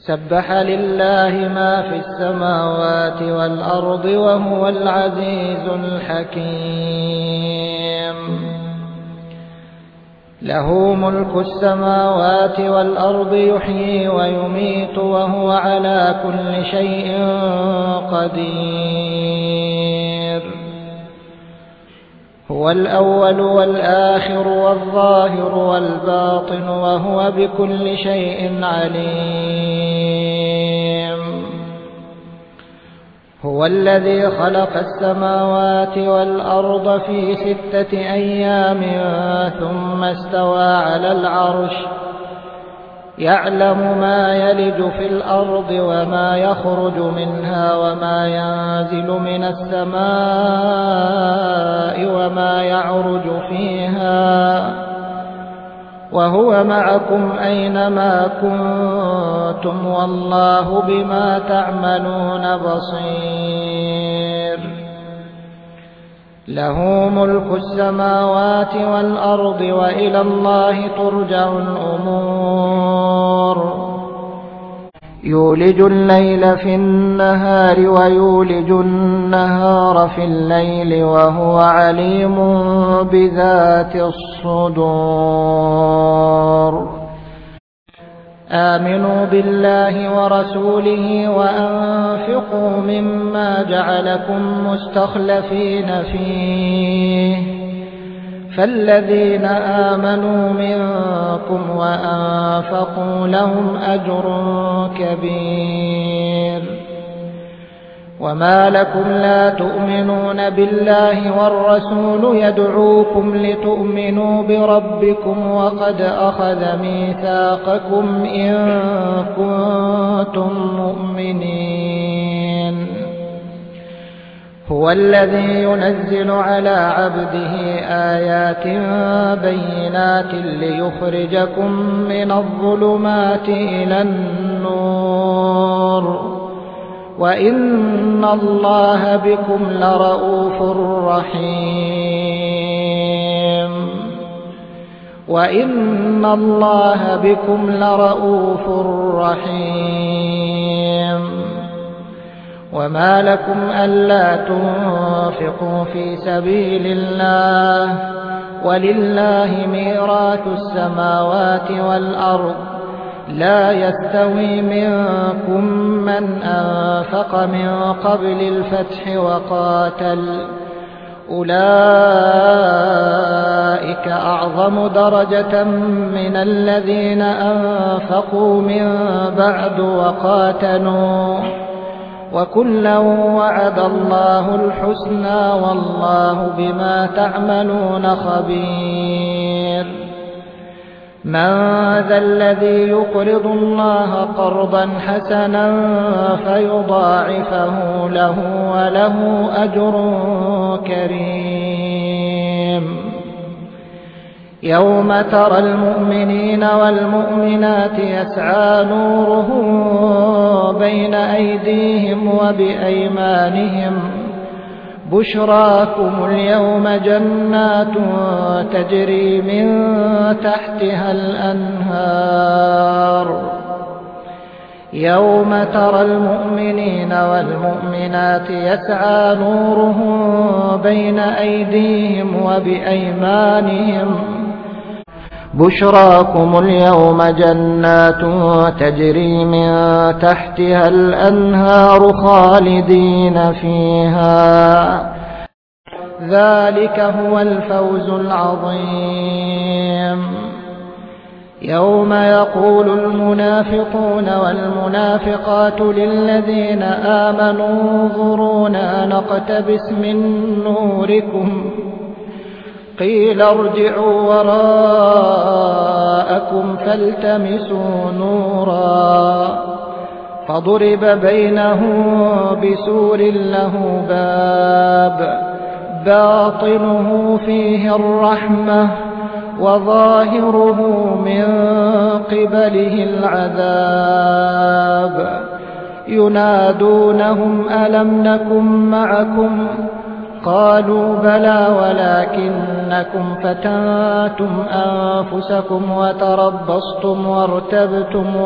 سبح لله ما في السماوات والأرض وهو العزيز الحكيم. له ملك السماوات والأرض يحيي ويميت وهو على كل شيء قدير. هو الأول والآخر والظاهر والباطن وهو بكل شيء عليم. هو الذي خلق السماوات والأرض في 6 أيام ثم استوى على العرش يعلم ما يلج في الأرض وما يخرج منها وما ينزل من السماء وما يعرج فيها وهو معكم أينما كنتم والله بما تعملون بصير. له ملك السماوات والأرض وإلى الله ترجع الأمور. يولج الليل في النهار ويولج النهار في الليل وهو عليم بذات الصدور. آمنوا بالله ورسوله وأنفقوا مما جعلكم مستخلفين فيه فالذين آمنوا منكم وأنفقوا لهم أجر كبير. وما لكم لا تؤمنون بالله والرسول يدعوكم لتؤمنوا بربكم وقد أخذ ميثاقكم إن كنتم مؤمنين. هو الذي ينزل على عبده آيات بينات ليخرجكم من الظلمات إلى النور وإن الله بكم لرءوف رحيم. وإن الله بكم لرءوف رحيم. وما لكم ألا تنفقوا في سبيل الله ولله ميراث السماوات والأرض لا يستوي منكم من أنفق من قبل الفتح وقاتل أولئك أعظم درجة من الذين أنفقوا من بعد وقاتلوا وكلا وعد الله الحسنى والله بما تعملون خبير. من ذا الذي يقرض الله قرضا حسنا فيضاعفه له وله أجر كريم. يوم ترى المؤمنين والمؤمنات يسعى نورهم بين أيديهم وبأيمانهم بشراكم اليوم جنات تجري من تحتها الأنهار. يوم ترى المؤمنين والمؤمنات يسعى نورهم بين أيديهم وبأيمانهم بشراكم اليوم جنات تجري من تحتها الأنهار خالدين فيها ذلك هو الفوز العظيم. يوم يقول المنافقون والمنافقات للذين آمنوا انظرونا نقتبس من نوركم قيل ارجعوا وراءكم فالتمسوا نورا فضرب بينهم بسور له باب باطنه فيه الرحمة وظاهره من قبله العذاب ينادونهم ألم نكن معكم قالوا بلى ولكنكم فتنتم أنفسكم وتربصتم وارتبتم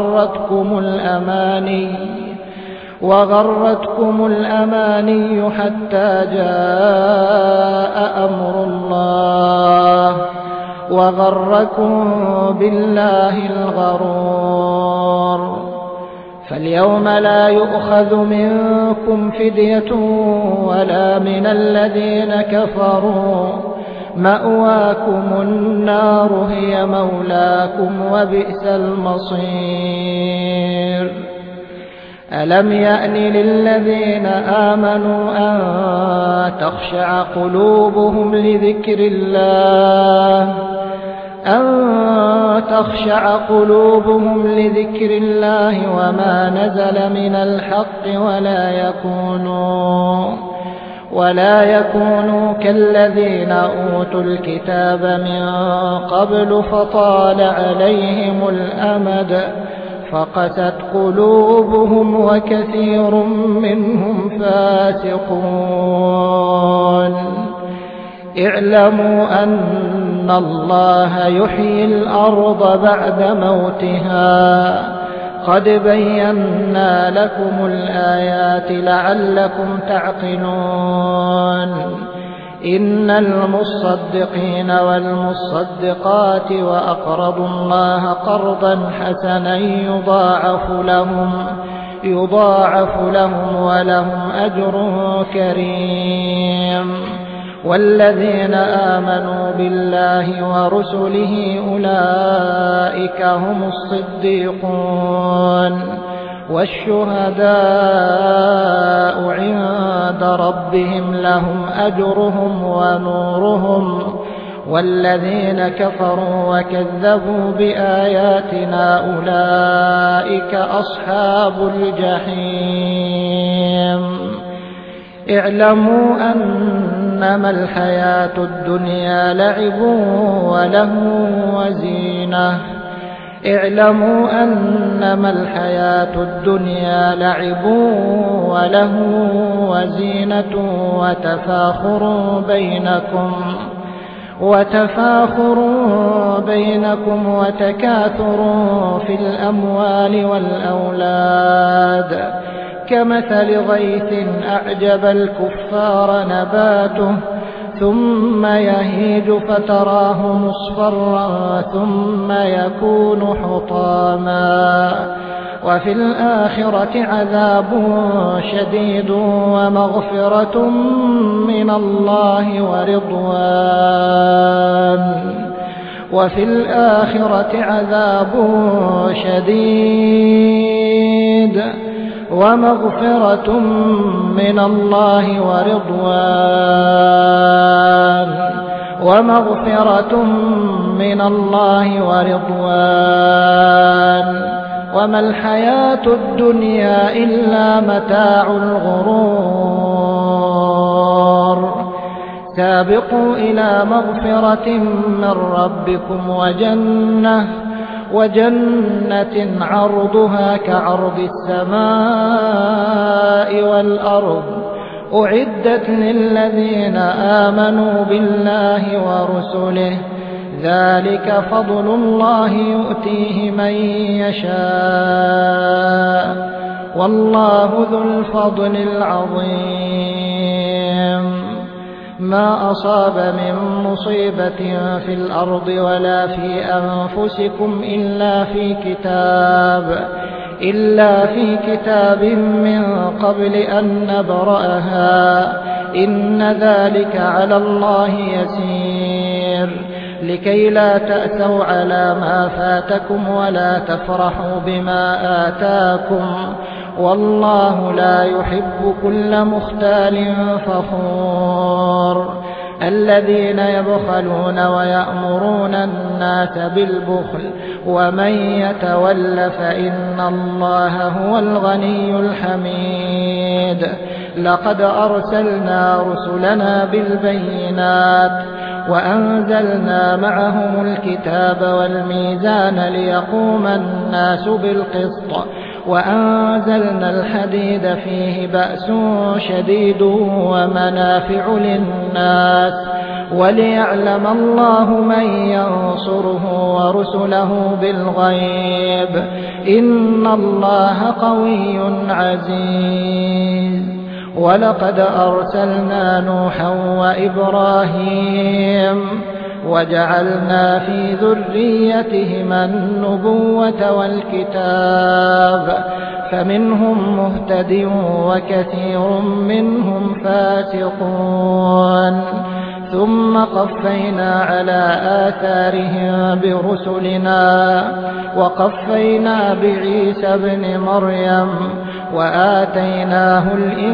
وغرتكم الأماني حتى جاء أمر الله وغركم بالله الغرور. فاليوم لا يؤخذ منكم فدية ولا من الذين كفروا، مأواكم النار هي مولاكم وبئس المصير. ألم يأن للذين آمنوا أن تخشع قلوبهم لذكر الله وما نزل من الحق ولا يكونوا كالذين أوتوا الكتاب من قبل فطال عليهم الأمد فقست قلوبهم وكثير منهم فاسقون. اعلموا أن الله يحيي الأرض بعد موتها، قد بينا لكم الآيات لعلكم تعقلون. إن المصدقين والمصدقات وأقرضوا الله قرضا حسنا يضاعف لهم ولهم أجر كريم. والذين آمنوا بالله ورسله أولئك هم الصديقون والشهداء عند ربهم لهم أجرهم ونورهم. والذين كفروا وكذبوا بآياتنا أولئك أصحاب الجحيم. اعلموا أنما الحياة الدنيا لعب وله وزينة وتفاخر بينكم وتكاثر في الأموال والأولاد كمثل غيث أعجب الكفار نباته ثم يهيج فتراه مصفرا ثم يكون حطاما وفي الآخرة عذاب شديد ومغفرة من الله ورضوان وما الحياة الدنيا إلا متاع الغرور. سابقوا إلى مغفرة من ربكم وجنة عرضها كعرض السماء والأرض أعدت للذين آمنوا بالله ورسله ذلك فضل الله يؤتيه من يشاء والله ذو الفضل العظيم. ما أصاب من مصيبة في الأرض ولا في أنفسكم إلا في كتاب من قبل أن نبرأها إن ذلك على الله يسير. لكي لا تأسوا على ما فاتكم ولا تفرحوا بما آتاكم والله لا يحب كل مختال فخور. الذين يبخلون ويأمرون الناس بالبخل ومن يتول فإن الله هو الغني الحميد. لقد أرسلنا رسلنا بالبينات وأنزلنا معهم الكتاب والميزان ليقوم الناس بالقسط وأنزلنا الحديد فيه بأس شديد ومنافع للناس وليعلم الله من ينصره ورسله بالغيب إن الله قوي عزيز. ولقد أرسلنا نوحا وإبراهيم وجعلنا في ذريتهما النبوة والكتاب فمنهم مهتد وكثير منهم فاسقون ثم قفينا على آثارهم برسلنا وقفينا بعيسى ابن مريم وآتيناه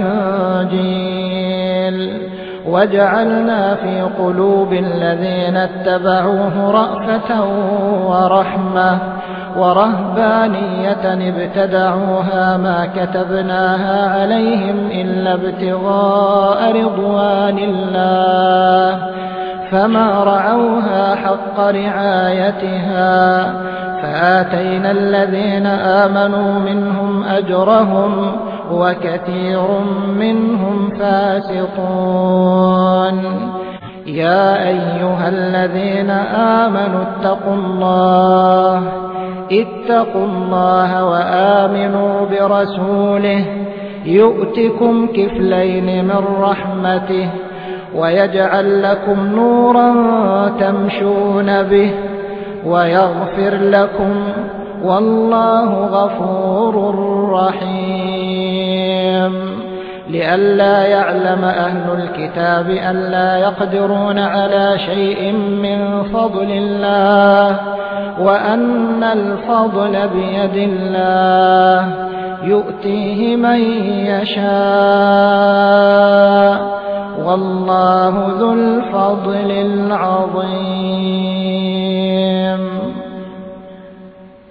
الإنجيل وجعلنا في قلوب الذين اتبعوه رأفة ورحمة ورهبانية ابتدعوها ما كتبناها عليهم إلا ابتغاء رضوان الله فما رعوها حق رعايتها فآتينا الذين آمنوا منهم أجرهم وكثير منهم فاسقون. يا أيها الذين آمنوا اتقوا الله وآمنوا برسوله يؤتكم كفلين من رحمته ويجعل لكم نورا تمشون به ويغفر لكم والله غفور رحيم. لئلا يعلم أهل الكتاب ألا يقدرون على شيء من فضل الله وأن الفضل بيد الله يؤتيه من يشاء والله ذو الفضل العظيم.